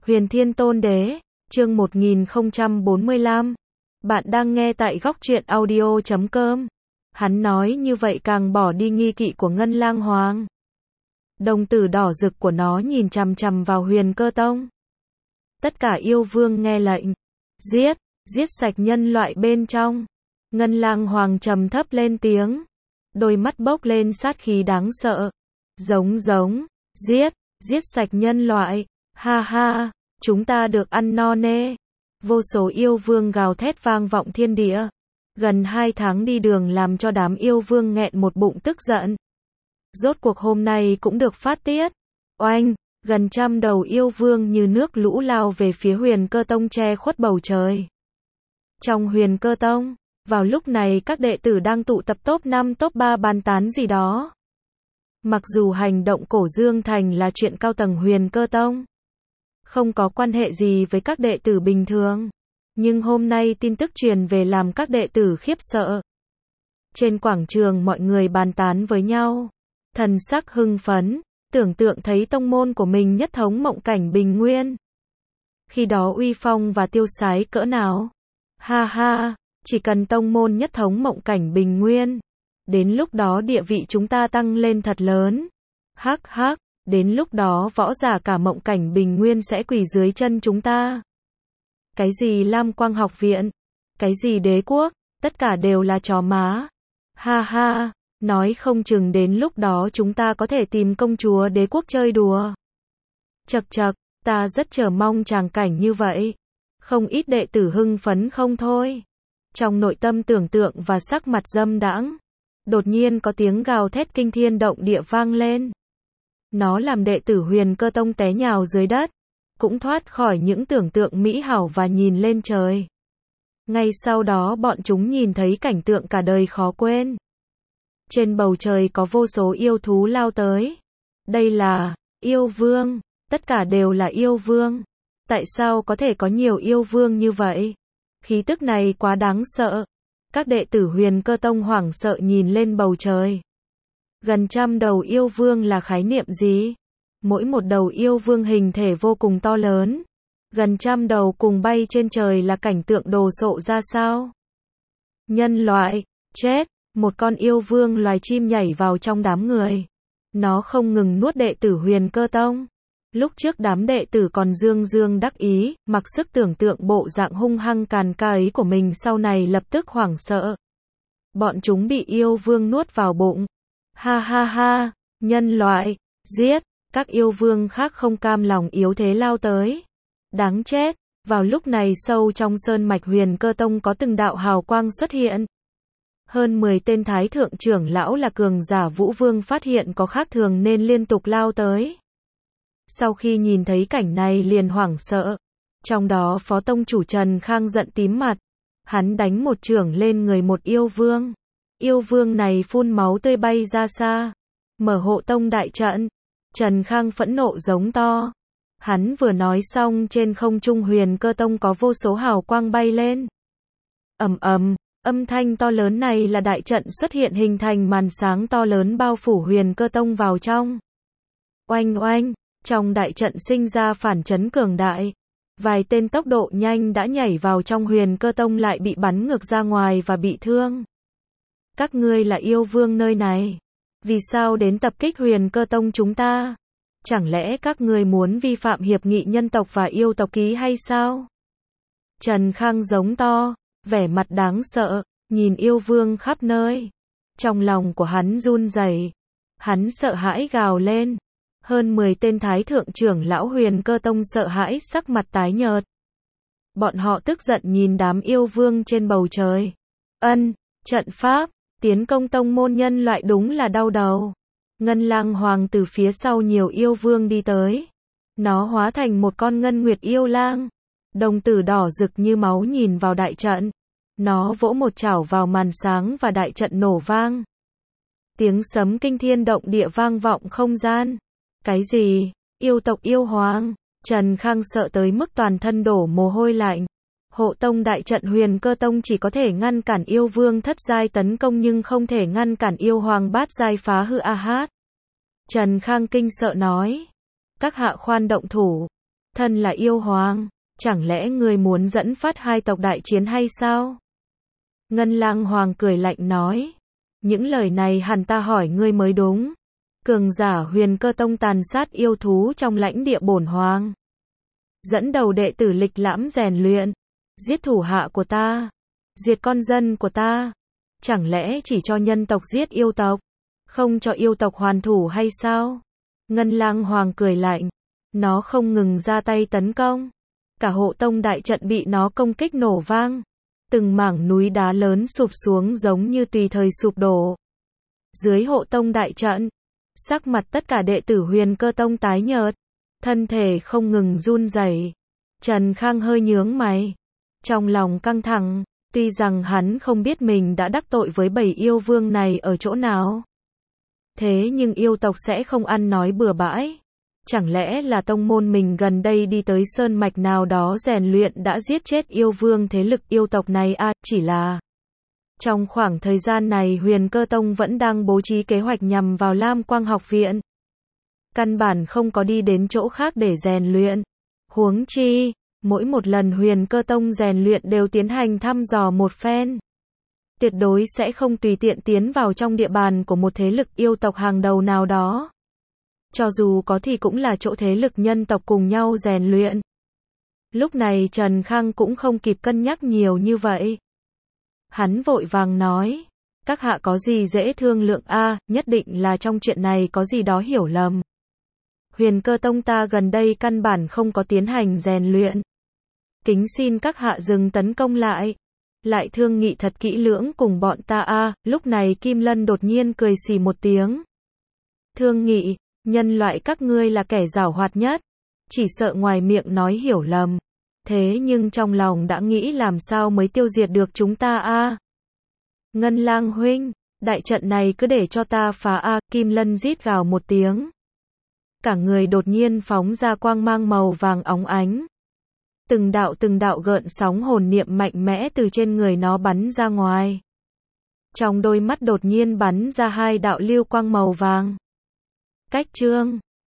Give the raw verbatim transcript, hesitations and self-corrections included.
Huyền Thiên Tôn Đế, chương một nghìn không trăm bốn mươi lăm. Bạn đang nghe tại góc truyện audio chấm com. Hắn nói như vậy càng bỏ đi nghi kỵ của Ngân Lang Hoàng. Đồng tử đỏ rực của nó nhìn chằm chằm vào Huyền Cơ Tông. Tất cả yêu vương nghe lệnh. Giết, giết sạch nhân loại bên trong. Ngân Lang Hoàng trầm thấp lên tiếng. Đôi mắt bốc lên sát khí đáng sợ. Giống giống, giết, giết sạch nhân loại. Ha ha, chúng ta được ăn no nê. Vô số yêu vương gào thét vang vọng thiên địa. Gần hai tháng đi đường làm cho đám yêu vương nghẹn một bụng tức giận. Rốt cuộc hôm nay cũng được phát tiết. Oanh, gần trăm đầu yêu vương như nước lũ lao về phía Huyền Cơ Tông che khuất bầu trời. Trong Huyền Cơ Tông, vào lúc này các đệ tử đang tụ tập top năm top ba bàn tán gì đó. Mặc dù hành động cổ Dương Thành là chuyện cao tầng Huyền Cơ Tông, không có quan hệ gì với các đệ tử bình thường, nhưng hôm nay tin tức truyền về làm các đệ tử khiếp sợ. Trên quảng trường mọi người bàn tán với nhau, thần sắc hưng phấn, tưởng tượng thấy tông môn của mình nhất thống mộng cảnh bình nguyên. Khi đó uy phong và tiêu sái cỡ nào? Ha ha, chỉ cần tông môn nhất thống mộng cảnh bình nguyên, đến lúc đó địa vị chúng ta tăng lên thật lớn. Hắc hắc, đến lúc đó võ giả cả mộng cảnh bình nguyên sẽ quỳ dưới chân chúng ta. Cái gì Lam Quang học viện, cái gì đế quốc, tất cả đều là chó má. Ha ha, nói không chừng đến lúc đó chúng ta có thể tìm công chúa đế quốc chơi đùa. Chậc chậc, ta rất chờ mong tràng cảnh như vậy. Không ít đệ tử hưng phấn không thôi. Trong nội tâm tưởng tượng và sắc mặt dâm đãng, đột nhiên có tiếng gào thét kinh thiên động địa vang lên. Nó làm đệ tử Huyền Cơ Tông té nhào dưới đất, cũng thoát khỏi những tưởng tượng mỹ hảo và nhìn lên trời. Ngay sau đó bọn chúng nhìn thấy cảnh tượng cả đời khó quên. Trên bầu trời có vô số yêu thú lao tới. Đây là yêu vương, tất cả đều là yêu vương. Tại sao có thể có nhiều yêu vương như vậy? Khí tức này quá đáng sợ. Các đệ tử Huyền Cơ Tông hoảng sợ nhìn lên bầu trời. Gần trăm đầu yêu vương là khái niệm gì? Mỗi một đầu yêu vương hình thể vô cùng to lớn. Gần trăm đầu cùng bay trên trời là cảnh tượng đồ sộ ra sao? Nhân loại, chết, một con yêu vương loài chim nhảy vào trong đám người. Nó không ngừng nuốt đệ tử Huyền Cơ Tông. Lúc trước đám đệ tử còn dương dương đắc ý, mặc sức tưởng tượng bộ dạng hung hăng càn ca ấy của mình sau này lập tức hoảng sợ. Bọn chúng bị yêu vương nuốt vào bụng. Ha ha ha, nhân loại, giết, các yêu vương khác không cam lòng yếu thế lao tới. Đáng chết, vào lúc này sâu trong sơn mạch Huyền Cơ Tông có từng đạo hào quang xuất hiện. Hơn mười tên thái thượng trưởng lão là cường giả vũ vương phát hiện có khác thường nên liên tục lao tới. Sau khi nhìn thấy cảnh này liền hoảng sợ. Trong đó phó tông chủ Trần Khang giận tím mặt. Hắn đánh một chưởng lên người một yêu vương. Yêu vương này phun máu tươi bay ra xa. Mở hộ tông đại trận. Trần Khang phẫn nộ giống to. Hắn vừa nói xong trên không trung Huyền Cơ Tông có vô số hào quang bay lên. Ầm ầm, âm thanh to lớn này là đại trận xuất hiện hình thành màn sáng to lớn bao phủ Huyền Cơ Tông vào trong. Oanh oanh, trong đại trận sinh ra phản chấn cường đại. Vài tên tốc độ nhanh đã nhảy vào trong Huyền Cơ Tông lại bị bắn ngược ra ngoài và bị thương. Các ngươi là yêu vương nơi này. Vì sao đến tập kích Huyền Cơ Tông chúng ta? Chẳng lẽ các ngươi muốn vi phạm hiệp nghị nhân tộc và yêu tộc ký hay sao? Trần Khang giống to, vẻ mặt đáng sợ, nhìn yêu vương khắp nơi. Trong lòng của hắn run rẩy. Hắn sợ hãi gào lên. Hơn mười tên thái thượng trưởng lão Huyền Cơ Tông sợ hãi sắc mặt tái nhợt. Bọn họ tức giận nhìn đám yêu vương trên bầu trời. Ân, trận pháp, tiến công tông môn nhân loại đúng là đau đầu. Ngân Lang Hoàng từ phía sau nhiều yêu vương đi tới. Nó hóa thành một con ngân nguyệt yêu lang. Đồng tử đỏ rực như máu nhìn vào đại trận. Nó vỗ một chảo vào màn sáng và đại trận nổ vang. Tiếng sấm kinh thiên động địa vang vọng không gian. Cái gì? Yêu tộc yêu hoàng? Trần Khang sợ tới mức toàn thân đổ mồ hôi lạnh. Hộ tông đại trận Huyền Cơ Tông chỉ có thể ngăn cản yêu vương thất giai tấn công nhưng không thể ngăn cản yêu hoàng bát giai phá hư a hát. Trần Khang kinh sợ nói. Các hạ khoan động thủ. Thân là yêu hoàng, chẳng lẽ ngươi muốn dẫn phát hai tộc đại chiến hay sao? Ngân Lang Hoàng cười lạnh nói. Những lời này hẳn ta hỏi ngươi mới đúng. Cường giả Huyền Cơ Tông tàn sát yêu thú trong lãnh địa bổn hoàng. Dẫn đầu đệ tử lịch lãm rèn luyện. Giết thủ hạ của ta. Diệt con dân của ta. Chẳng lẽ chỉ cho nhân tộc giết yêu tộc? Không cho yêu tộc hoàn thủ hay sao? Ngân Lang Hoàng cười lạnh. Nó không ngừng ra tay tấn công. Cả hộ tông đại trận bị nó công kích nổ vang. Từng mảng núi đá lớn sụp xuống giống như tùy thời sụp đổ. Dưới hộ tông đại trận, sắc mặt tất cả đệ tử Huyền Cơ Tông tái nhợt, thân thể không ngừng run rẩy. Trần Khang hơi nhướng mày, trong lòng căng thẳng, tuy rằng hắn không biết mình đã đắc tội với bảy yêu vương này ở chỗ nào. Thế nhưng yêu tộc sẽ không ăn nói bừa bãi. Chẳng lẽ là tông môn mình gần đây đi tới sơn mạch nào đó rèn luyện đã giết chết yêu vương thế lực yêu tộc này à, chỉ là trong khoảng thời gian này Huyền Cơ Tông vẫn đang bố trí kế hoạch nhằm vào Lam Quang học viện. Căn bản không có đi đến chỗ khác để rèn luyện. Huống chi, mỗi một lần Huyền Cơ Tông rèn luyện đều tiến hành thăm dò một phen. Tuyệt đối sẽ không tùy tiện tiến vào trong địa bàn của một thế lực yêu tộc hàng đầu nào đó. Cho dù có thì cũng là chỗ thế lực nhân tộc cùng nhau rèn luyện. Lúc này Trần Khang cũng không kịp cân nhắc nhiều như vậy. Hắn vội vàng nói, các hạ có gì dễ thương lượng a, à, nhất định là trong chuyện này có gì đó hiểu lầm. Huyền Cơ Tông ta gần đây căn bản không có tiến hành rèn luyện. Kính xin các hạ dừng tấn công lại. Lại thương nghị thật kỹ lưỡng cùng bọn ta a, à. Lúc này Kim Lân đột nhiên cười xì một tiếng. Thương nghị, nhân loại các ngươi là kẻ giảo hoạt nhất. Chỉ sợ ngoài miệng nói hiểu lầm. Thế nhưng trong lòng đã nghĩ làm sao mới tiêu diệt được chúng ta a. À. Ngân Lang huynh, đại trận này cứ để cho ta phá a, à. Kim Lân rít gào một tiếng. Cả người đột nhiên phóng ra quang mang màu vàng óng ánh. Từng đạo từng đạo gợn sóng hồn niệm mạnh mẽ từ trên người nó bắn ra ngoài. Trong đôi mắt đột nhiên bắn ra hai đạo lưu quang màu vàng. Cách chương